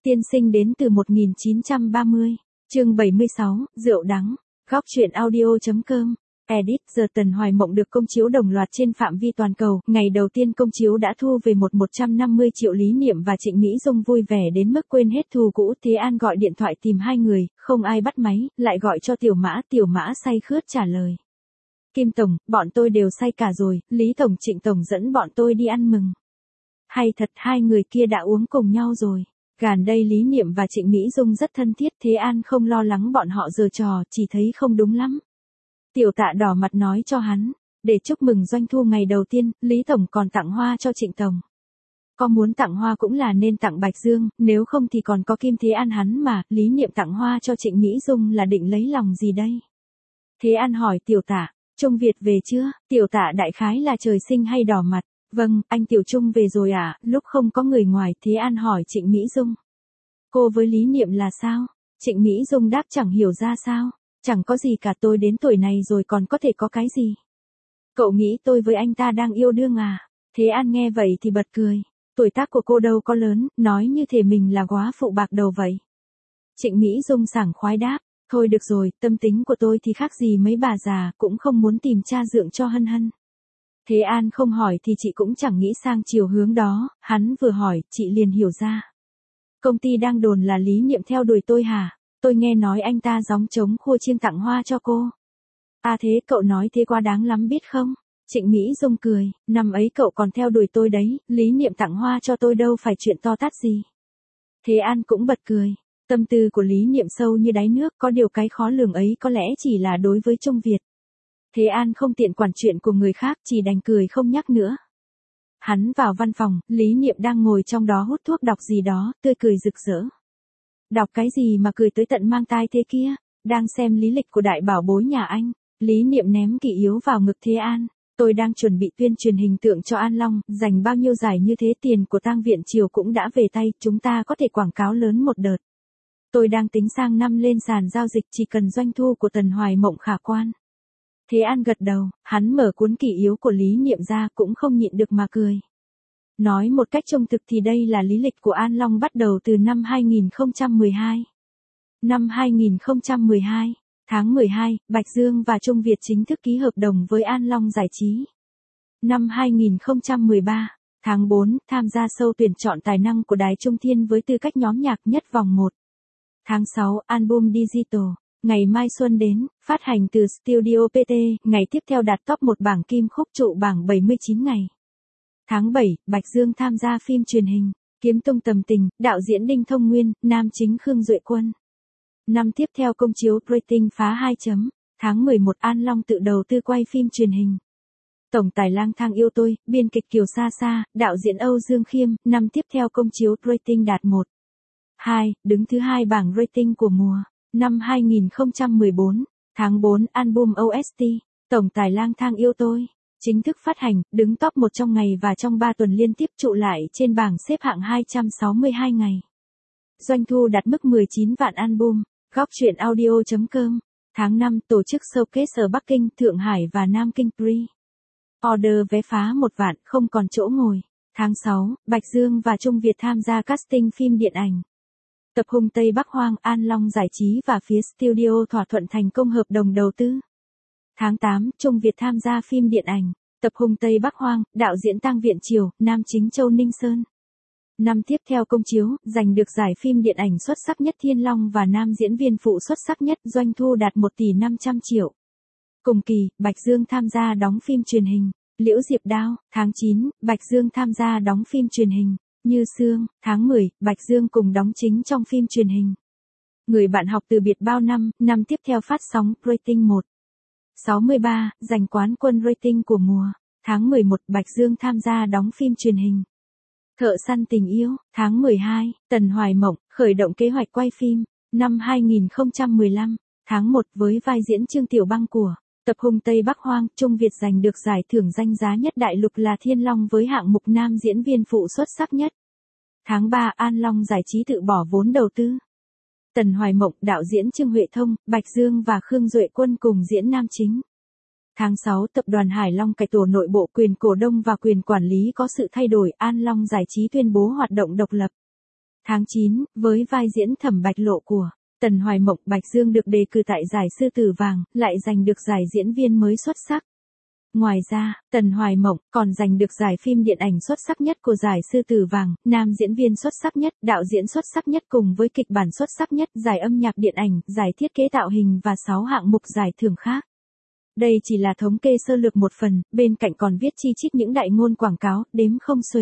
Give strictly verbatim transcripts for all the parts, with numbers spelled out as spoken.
Tiên sinh đến từ một nghìn chín trăm ba mươi. Chương bảy mươi sáu, rượu đắng. Góc truyện audio.com. Edit. Giờ Tần Hoài Mộng được công chiếu đồng loạt trên phạm vi toàn cầu. Ngày đầu tiên công chiếu đã thu về một một trăm năm mươi triệu. Lý Niệm và Trịnh Mỹ Dung vui vẻ đến mức quên hết thù cũ. Thế An gọi điện thoại tìm hai người, không ai bắt máy, lại gọi cho Tiểu Mã. Tiểu Mã say khướt trả lời. Kim Tổng, bọn tôi đều say cả rồi. Lý Tổng, Trịnh Tổng dẫn bọn tôi đi ăn mừng. Hay thật, hai người kia đã uống cùng nhau rồi. Gần đây Lý Niệm và Trịnh Mỹ Dung rất thân thiết. Thế An không lo lắng bọn họ giở trò, chỉ thấy không đúng lắm. Tiểu Tạ đỏ mặt nói cho hắn, để chúc mừng doanh thu ngày đầu tiên, Lý Tổng còn tặng hoa cho Trịnh Tổng. Có muốn tặng hoa cũng là nên tặng Bạch Dương, nếu không thì còn có Kim Thế An hắn mà. Lý Niệm tặng hoa cho Trịnh Mỹ Dung là định lấy lòng gì đây? Thế An hỏi Tiểu Tạ, Trung Việt về chưa? Tiểu Tạ đại khái là trời sinh hay đỏ mặt. Vâng, anh Tiểu Trung về rồi à? Lúc không có người ngoài. Thế An hỏi Trịnh Mỹ Dung, cô với Lý Niệm là sao? Trịnh Mỹ Dung đáp chẳng hiểu ra sao. Chẳng có gì cả, tôi đến tuổi này rồi còn có thể có cái gì? Cậu nghĩ tôi với anh ta đang yêu đương à? Thế An nghe vậy thì bật cười. Tuổi tác của cô đâu có lớn, nói như thể mình là góa phụ bạc đầu vậy. Trịnh Mỹ Dung sảng khoái đáp, thôi được rồi, tâm tính của tôi thì khác gì mấy bà già, cũng không muốn tìm cha dượng cho Hân Hân. Thế An không hỏi thì chị cũng chẳng nghĩ sang chiều hướng đó, hắn vừa hỏi, chị liền hiểu ra. Công ty đang đồn là Lý Niệm theo đuổi tôi hả? Tôi nghe nói anh ta gióng trống khua chiêng tặng hoa cho cô. À thế cậu nói thế quá đáng lắm biết không? Trịnh Mỹ Dung cười, năm ấy cậu còn theo đuổi tôi đấy, Lý Niệm tặng hoa cho tôi đâu phải chuyện to tát gì. Thế An cũng bật cười, tâm tư của Lý Niệm sâu như đáy nước, có điều cái khó lường ấy có lẽ chỉ là đối với Trung Việt. Thế An không tiện quản chuyện của người khác, chỉ đành cười không nhắc nữa. Hắn vào văn phòng, Lý Niệm đang ngồi trong đó hút thuốc đọc gì đó, tươi cười rực rỡ. Đọc cái gì mà cười tới tận mang tai thế kia? Đang xem lý lịch của đại bảo bối nhà anh. Lý Niệm ném kỷ yếu vào ngực Thế An. Tôi đang chuẩn bị tuyên truyền hình tượng cho An Long, dành bao nhiêu giải như thế, tiền của tang viện triều cũng đã về tay, chúng ta có thể quảng cáo lớn một đợt. Tôi đang tính sang năm lên sàn giao dịch, chỉ cần doanh thu của Tần Hoài Mộng khả quan. Thế An gật đầu, hắn mở cuốn kỷ yếu của Lý Niệm ra cũng không nhịn được mà cười. Nói một cách trung thực thì đây là lý lịch của An Long bắt đầu từ năm hai nghìn không trăm mười hai. Năm hai nghìn không trăm mười hai, tháng mười hai, Bạch Dương và Trung Việt chính thức ký hợp đồng với An Long Giải trí. Năm hai nghìn không trăm mười ba, tháng bốn, tham gia show tuyển chọn tài năng của Đài Trung Thiên với tư cách nhóm nhạc nhất vòng một. Tháng sáu, album digital, Ngày Mai Xuân Đến, phát hành từ Studio pê tê, ngày tiếp theo đạt top một bảng kim khúc trụ bảng bảy mươi chín ngày. Tháng bảy, Bạch Dương tham gia phim truyền hình, Kiếm Tung Tầm Tình, đạo diễn Đinh Thông Nguyên, nam chính Khương Duệ Quân. Năm tiếp theo công chiếu Rating phá hai chấm. Tháng mười một, An Long tự đầu tư quay phim truyền hình. Tổng tài Lang Thang Yêu Tôi, biên kịch Kiều Sa Sa, đạo diễn Âu Dương Khiêm, năm tiếp theo công chiếu Rating đạt một. hai, đứng thứ hai bảng rating của mùa. Năm hai nghìn không trăm mười bốn, tháng bốn, album ô ét tê, Tổng tài Lang Thang Yêu Tôi, chính thức phát hành, đứng top một trong ngày và trong ba tuần liên tiếp trụ lại trên bảng xếp hạng hai trăm sáu mươi hai ngày. Doanh thu đạt mức mười chín vạn album. Góc truyện audio.com. Tháng năm, tổ chức showcase ở Bắc Kinh, Thượng Hải và Nam Kinh Pre. Order vé phá một vạn, không còn chỗ ngồi. Tháng sáu, Bạch Dương và Trung Việt tham gia casting phim điện ảnh. Tập Hùng Tây Bắc Hoang, An Long Giải trí và phía studio thỏa thuận thành công hợp đồng đầu tư. Tháng tám, Trung Việt tham gia phim điện ảnh, Tập Hùng Tây Bắc Hoang, đạo diễn Tang Viện Triều, nam chính Châu Ninh Sơn. Năm tiếp theo công chiếu, giành được giải phim điện ảnh xuất sắc nhất Thiên Long và nam diễn viên phụ xuất sắc nhất, doanh thu đạt một tỷ năm trăm triệu. Cùng kỳ, Bạch Dương tham gia đóng phim truyền hình, Liễu Diệp Đao. Tháng chín, Bạch Dương tham gia đóng phim truyền hình, Như Sương. Tháng mười, Bạch Dương cùng đóng chính trong phim truyền hình Người Bạn Học Từ Biệt Bao Năm, năm tiếp theo phát sóng Rating một. sáu mươi ba, giành quán quân rating của mùa. Tháng mười một, Bạch Dương tham gia đóng phim truyền hình Thợ Săn Tình Yêu. Tháng mười hai, Tần Hoài Mộng, khởi động kế hoạch quay phim. Năm hai nghìn không trăm mười lăm, tháng một, với vai diễn Trương Tiểu Băng của Tập Hùng Tây Bắc Hoang, Trung Việt giành được giải thưởng danh giá nhất đại lục là Thiên Long với hạng mục nam diễn viên phụ xuất sắc nhất. Tháng ba, An Long Giải trí tự bỏ vốn đầu tư. Tần Hoài Mộng, đạo diễn Trương Huệ Thông, Bạch Dương và Khương Duệ Quân cùng diễn nam chính. Tháng sáu, tập đoàn Hải Long cải tổ nội bộ, quyền cổ đông và quyền quản lý có sự thay đổi, An Long Giải trí tuyên bố hoạt động độc lập. Tháng chín, với vai diễn Thẩm Bạch Lộ của Tần Hoài Mộng, Bạch Dương được đề cử tại giải Sư Tử Vàng, lại giành được giải diễn viên mới xuất sắc. Ngoài ra, Tần Hoài Mộng còn giành được giải phim điện ảnh xuất sắc nhất của giải Sư Tử Vàng, nam diễn viên xuất sắc nhất, đạo diễn xuất sắc nhất cùng với kịch bản xuất sắc nhất, giải âm nhạc điện ảnh, giải thiết kế tạo hình và sáu hạng mục giải thưởng khác. Đây chỉ là thống kê sơ lược một phần, bên cạnh còn viết chi chít những đại ngôn quảng cáo, đếm không xuể.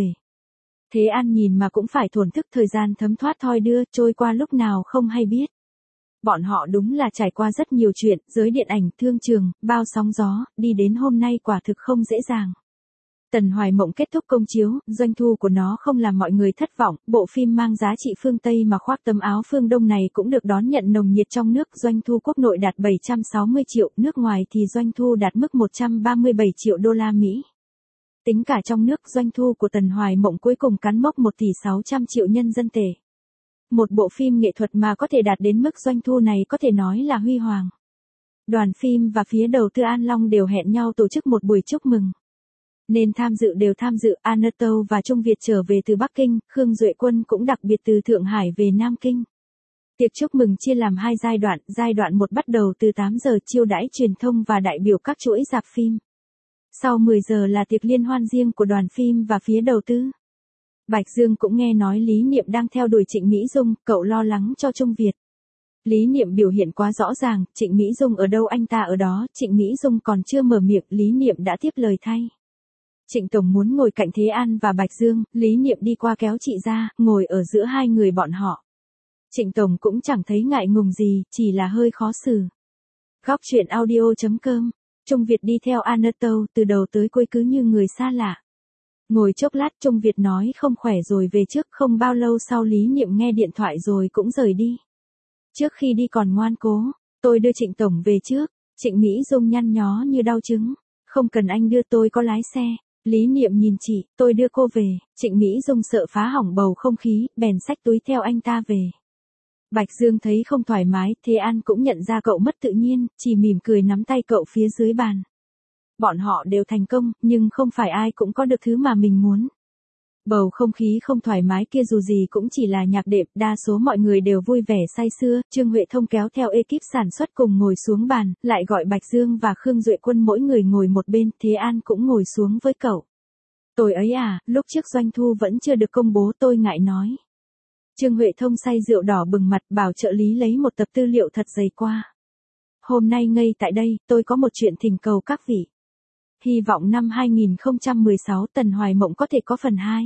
Thế An nhìn mà cũng phải thổn thức, thời gian thấm thoát thoi đưa, trôi qua lúc nào không hay biết. Bọn họ đúng là trải qua rất nhiều chuyện, giới điện ảnh, thương trường, bao sóng gió, đi đến hôm nay quả thực không dễ dàng. Tần Hoài Mộng kết thúc công chiếu, doanh thu của nó không làm mọi người thất vọng, bộ phim mang giá trị phương Tây mà khoác tấm áo phương Đông này cũng được đón nhận nồng nhiệt trong nước, doanh thu quốc nội đạt bảy trăm sáu mươi triệu, nước ngoài thì doanh thu đạt mức một trăm ba mươi bảy triệu đô la Mỹ. Tính cả trong nước, doanh thu của Tần Hoài Mộng cuối cùng cán mốc một tỷ sáu trăm triệu nhân dân tệ. Một bộ phim nghệ thuật mà có thể đạt đến mức doanh thu này có thể nói là huy hoàng. Đoàn phim và phía đầu tư An Long đều hẹn nhau tổ chức một buổi chúc mừng. Nên tham dự đều tham dự, Anatol và Trung Việt trở về từ Bắc Kinh, Khương Duệ Quân cũng đặc biệt từ Thượng Hải về Nam Kinh. Tiệc chúc mừng chia làm hai giai đoạn, giai đoạn một bắt đầu từ tám giờ chiêu đãi truyền thông và đại biểu các chuỗi rạp phim. Sau mười giờ là tiệc liên hoan riêng của đoàn phim và phía đầu tư. Bạch Dương cũng nghe nói Lý Niệm đang theo đuổi Trịnh Mỹ Dung, cậu lo lắng cho Trung Việt. Lý Niệm biểu hiện quá rõ ràng, Trịnh Mỹ Dung ở đâu anh ta ở đó, Trịnh Mỹ Dung còn chưa mở miệng, Lý Niệm đã tiếp lời thay. Trịnh Tổng muốn ngồi cạnh Thế An và Bạch Dương, Lý Niệm đi qua kéo chị ra, ngồi ở giữa hai người bọn họ. Trịnh Tổng cũng chẳng thấy ngại ngùng gì, chỉ là hơi khó xử. Góc truyện audio chấm com, Trung Việt đi theo Anatol, từ đầu tới cuối cứ như người xa lạ. Ngồi chốc lát Trung Việt nói không khỏe rồi về trước, không bao lâu sau Lý Niệm nghe điện thoại rồi cũng rời đi. Trước khi đi còn ngoan cố, tôi đưa Trịnh Tổng về trước, Trịnh Mỹ Dung nhăn nhó như đau trứng, không cần anh đưa, tôi có lái xe. Lý Niệm nhìn chị, tôi đưa cô về, Trịnh Mỹ Dung sợ phá hỏng bầu không khí, bèn xách túi theo anh ta về. Bạch Dương thấy không thoải mái, Thế An cũng nhận ra cậu mất tự nhiên, chỉ mỉm cười nắm tay cậu phía dưới bàn. Bọn họ đều thành công, nhưng không phải ai cũng có được thứ mà mình muốn. Bầu không khí không thoải mái kia dù gì cũng chỉ là nhạc đệm, đa số mọi người đều vui vẻ say sưa, Trương Huệ Thông kéo theo ekip sản xuất cùng ngồi xuống bàn, lại gọi Bạch Dương và Khương Duệ Quân mỗi người ngồi một bên, Thế An cũng ngồi xuống với cậu. Tôi ấy à, lúc trước doanh thu vẫn chưa được công bố, tôi ngại nói. Trương Huệ Thông say rượu đỏ bừng mặt, bảo trợ lý lấy một tập tư liệu thật dày qua. Hôm nay ngay tại đây, tôi có một chuyện thỉnh cầu các vị. Hy vọng năm hai nghìn không trăm mười sáu Tần Hoài Mộng có thể có phần hai.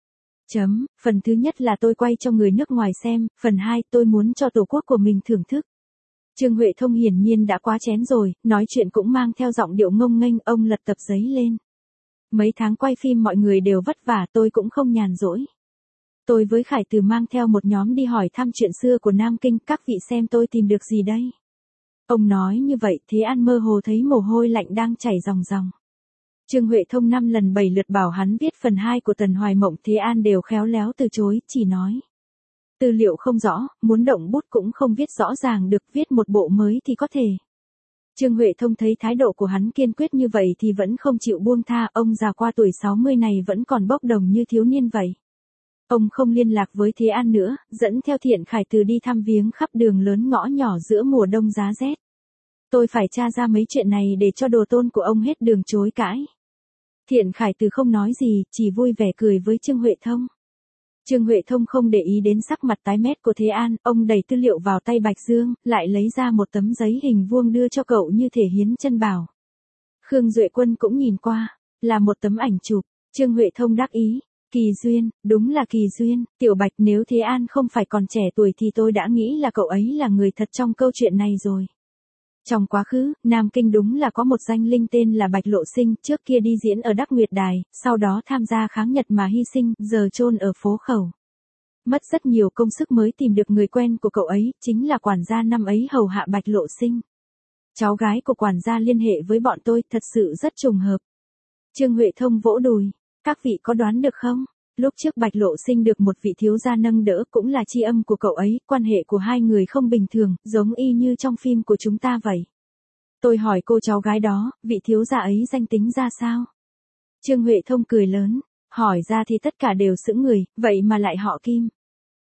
Chấm, phần thứ nhất là tôi quay cho người nước ngoài xem, phần hai tôi muốn cho tổ quốc của mình thưởng thức. Trương Huệ Thông hiển nhiên đã quá chén rồi, nói chuyện cũng mang theo giọng điệu ngông nghênh, ông lật tập giấy lên. Mấy tháng quay phim mọi người đều vất vả, tôi cũng không nhàn rỗi. Tôi với Khải Từ mang theo một nhóm đi hỏi thăm chuyện xưa của Nam Kinh, các vị xem tôi tìm được gì đây. Ông nói như vậy, Thế An mơ hồ thấy mồ hôi lạnh đang chảy ròng ròng. Trương Huệ Thông năm lần bảy lượt bảo hắn viết phần hai của Tần Hoài Mộng, Thế An đều khéo léo từ chối, chỉ nói. Tư liệu không rõ, muốn động bút cũng không viết rõ ràng được, viết một bộ mới thì có thể. Trương Huệ Thông thấy thái độ của hắn kiên quyết như vậy thì vẫn không chịu buông tha, ông già qua tuổi sáu mươi này vẫn còn bốc đồng như thiếu niên vậy. Ông không liên lạc với Thế An nữa, dẫn theo Thiện Khải Từ đi thăm viếng khắp đường lớn ngõ nhỏ giữa mùa đông giá rét. Tôi phải tra ra mấy chuyện này để cho đồ tôn của ông hết đường chối cãi. Thiện Khải Từ không nói gì, chỉ vui vẻ cười với Trương Huệ Thông. Trương Huệ Thông không để ý đến sắc mặt tái mét của Thế An, ông đẩy tư liệu vào tay Bạch Dương, lại lấy ra một tấm giấy hình vuông đưa cho cậu như thể hiến chân bảo. Khương Duệ Quân cũng nhìn qua, là một tấm ảnh chụp, Trương Huệ Thông đắc ý. Kỳ duyên, đúng là kỳ duyên, Tiểu Bạch, nếu Thế An không phải còn trẻ tuổi thì tôi đã nghĩ là cậu ấy là người thật trong câu chuyện này rồi. Trong quá khứ, Nam Kinh đúng là có một danh linh tên là Bạch Lộ Sinh, trước kia đi diễn ở Đắc Nguyệt Đài, sau đó tham gia kháng Nhật mà hy sinh, giờ chôn ở phố Khẩu. Mất rất nhiều công sức mới tìm được người quen của cậu ấy, chính là quản gia năm ấy hầu hạ Bạch Lộ Sinh. Cháu gái của quản gia liên hệ với bọn tôi, thật sự rất trùng hợp. Trương Huệ Thông vỗ đùi. Các vị có đoán được không? Lúc trước Bạch Lộ Sinh được một vị thiếu gia nâng đỡ, cũng là tri âm của cậu ấy, quan hệ của hai người không bình thường, giống y như trong phim của chúng ta vậy. Tôi hỏi cô cháu gái đó, vị thiếu gia ấy danh tính ra sao? Trương Huệ Thông cười lớn, hỏi ra thì tất cả đều sững người, vậy mà lại họ Kim.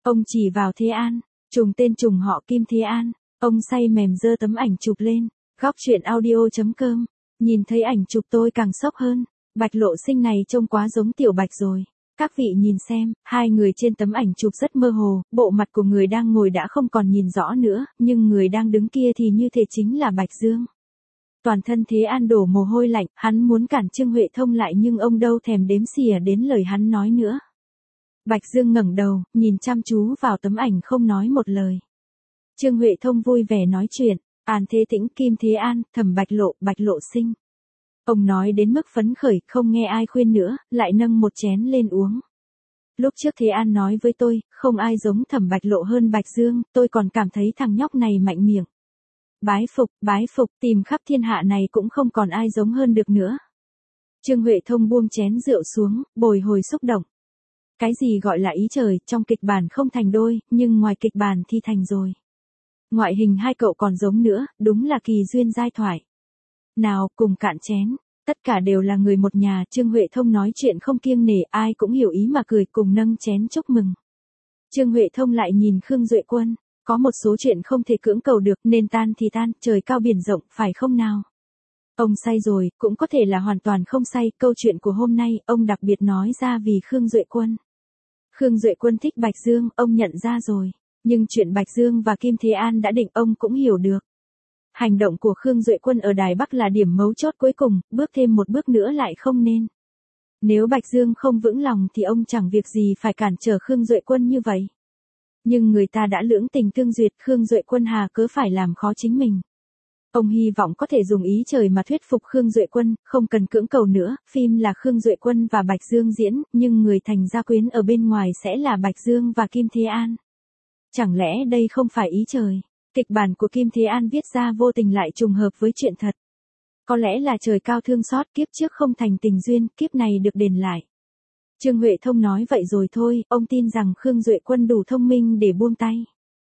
Ông chỉ vào Thế An, trùng tên trùng họ Kim Thế An. Ông say mềm giơ tấm ảnh chụp lên. Góc truyện audio.com. Nhìn thấy ảnh chụp tôi càng sốc hơn. Bạch Lộ Sinh này trông quá giống Tiểu Bạch rồi. Các vị nhìn xem, hai người trên tấm ảnh chụp rất mơ hồ, bộ mặt của người đang ngồi đã không còn nhìn rõ nữa, nhưng người đang đứng kia thì như thể chính là Bạch Dương. Toàn thân Thế An đổ mồ hôi lạnh, hắn muốn cản Trương Huệ Thông lại nhưng ông đâu thèm đếm xỉa đến lời hắn nói nữa. Bạch Dương ngẩng đầu, nhìn chăm chú vào tấm ảnh không nói một lời. Trương Huệ Thông vui vẻ nói chuyện, An Thế Tĩnh, Kim Thế An, Thẩm Bạch Lộ, Bạch Lộ Sinh. Ông nói đến mức phấn khởi, không nghe ai khuyên nữa, lại nâng một chén lên uống. Lúc trước Thế An nói với tôi, không ai giống Thẩm Bạch Lộ hơn Bạch Dương, tôi còn cảm thấy thằng nhóc này mạnh miệng. Bái phục, bái phục, tìm khắp thiên hạ này cũng không còn ai giống hơn được nữa. Trương Huệ Thông buông chén rượu xuống, bồi hồi xúc động. Cái gì gọi là ý trời, trong kịch bản không thành đôi, nhưng ngoài kịch bản thì thành rồi. Ngoại hình hai cậu còn giống nữa, đúng là kỳ duyên giai thoại. Nào, cùng cạn chén, tất cả đều là người một nhà, Trương Huệ Thông nói chuyện không kiêng nể, ai cũng hiểu ý mà cười, cùng nâng chén chúc mừng. Trương Huệ Thông lại nhìn Khương Duệ Quân, có một số chuyện không thể cưỡng cầu được, nên tan thì tan, trời cao biển rộng, phải không nào? Ông say rồi, cũng có thể là hoàn toàn không say, câu chuyện của hôm nay, ông đặc biệt nói ra vì Khương Duệ Quân. Khương Duệ Quân thích Bạch Dương, ông nhận ra rồi, nhưng chuyện Bạch Dương và Kim Thế An đã định ông cũng hiểu được. Hành động của Khương Duệ Quân ở Đài Bắc là điểm mấu chốt cuối cùng, bước thêm một bước nữa lại không nên. Nếu Bạch Dương không vững lòng thì ông chẳng việc gì phải cản trở Khương Duệ Quân như vậy. Nhưng người ta đã lưỡng tình tương duyệt, Khương Duệ Quân hà cớ phải làm khó chính mình. Ông hy vọng có thể dùng ý trời mà thuyết phục Khương Duệ Quân, không cần cưỡng cầu nữa, phim là Khương Duệ Quân và Bạch Dương diễn, nhưng người thành gia quyến ở bên ngoài sẽ là Bạch Dương và Kim Thế An. Chẳng lẽ đây không phải ý trời? Kịch bản của Kim Thế An viết ra vô tình lại trùng hợp với chuyện thật. Có lẽ là trời cao thương xót, kiếp trước không thành tình duyên, kiếp này được đền lại. Trương Huệ Thông nói vậy rồi thôi, ông tin rằng Khương Duệ Quân đủ thông minh để buông tay.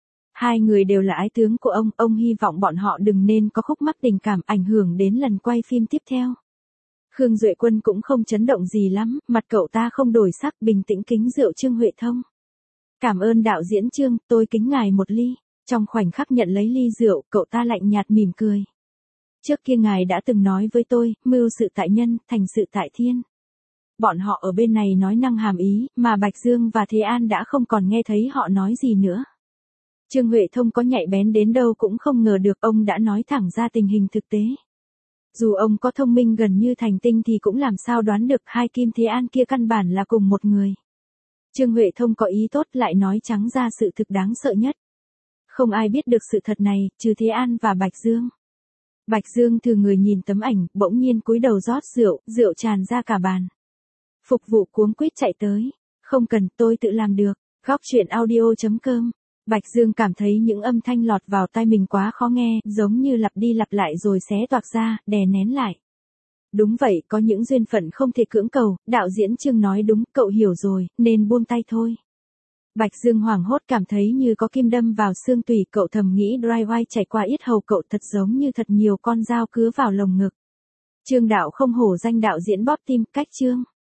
Hai người đều là ái tướng của ông, ông hy vọng bọn họ đừng nên có khúc mắc tình cảm ảnh hưởng đến lần quay phim tiếp theo. Khương Duệ Quân cũng không chấn động gì lắm, mặt cậu ta không đổi sắc, bình tĩnh kính rượu Trương Huệ Thông. Cảm ơn đạo diễn Trương, tôi kính ngài một ly. Trong khoảnh khắc nhận lấy ly rượu, cậu ta lạnh nhạt mỉm cười. Trước kia ngài đã từng nói với tôi, mưu sự tại nhân, thành sự tại thiên. Bọn họ ở bên này nói năng hàm ý, mà Bạch Dương và Thế An đã không còn nghe thấy họ nói gì nữa. Trương Huệ Thông có nhạy bén đến đâu cũng không ngờ được ông đã nói thẳng ra tình hình thực tế. Dù ông có thông minh gần như thành tinh thì cũng làm sao đoán được hai Kim Thế An kia căn bản là cùng một người. Trương Huệ Thông có ý tốt lại nói trắng ra sự thực đáng sợ nhất. Không ai biết được sự thật này, trừ Thế An và Bạch Dương. Bạch Dương thừa người nhìn tấm ảnh, bỗng nhiên cúi đầu rót rượu, rượu tràn ra cả bàn. Phục vụ cuống quýt chạy tới. Không cần, tôi tự làm được. Góc truyện audio.com. Bạch Dương cảm thấy những âm thanh lọt vào tai mình quá khó nghe, giống như lặp đi lặp lại rồi xé toạc ra, đè nén lại. Đúng vậy, có những duyên phận không thể cưỡng cầu, đạo diễn Trương nói đúng, cậu hiểu rồi, nên buông tay thôi. Bạch Dương hoảng hốt cảm thấy như có kim đâm vào xương tủy, cậu thầm nghĩ dry white chảy qua yết hầu cậu thật giống như thật nhiều con dao cứa vào lồng ngực. Trương đạo không hổ danh đạo diễn bóp tim, cách Trương.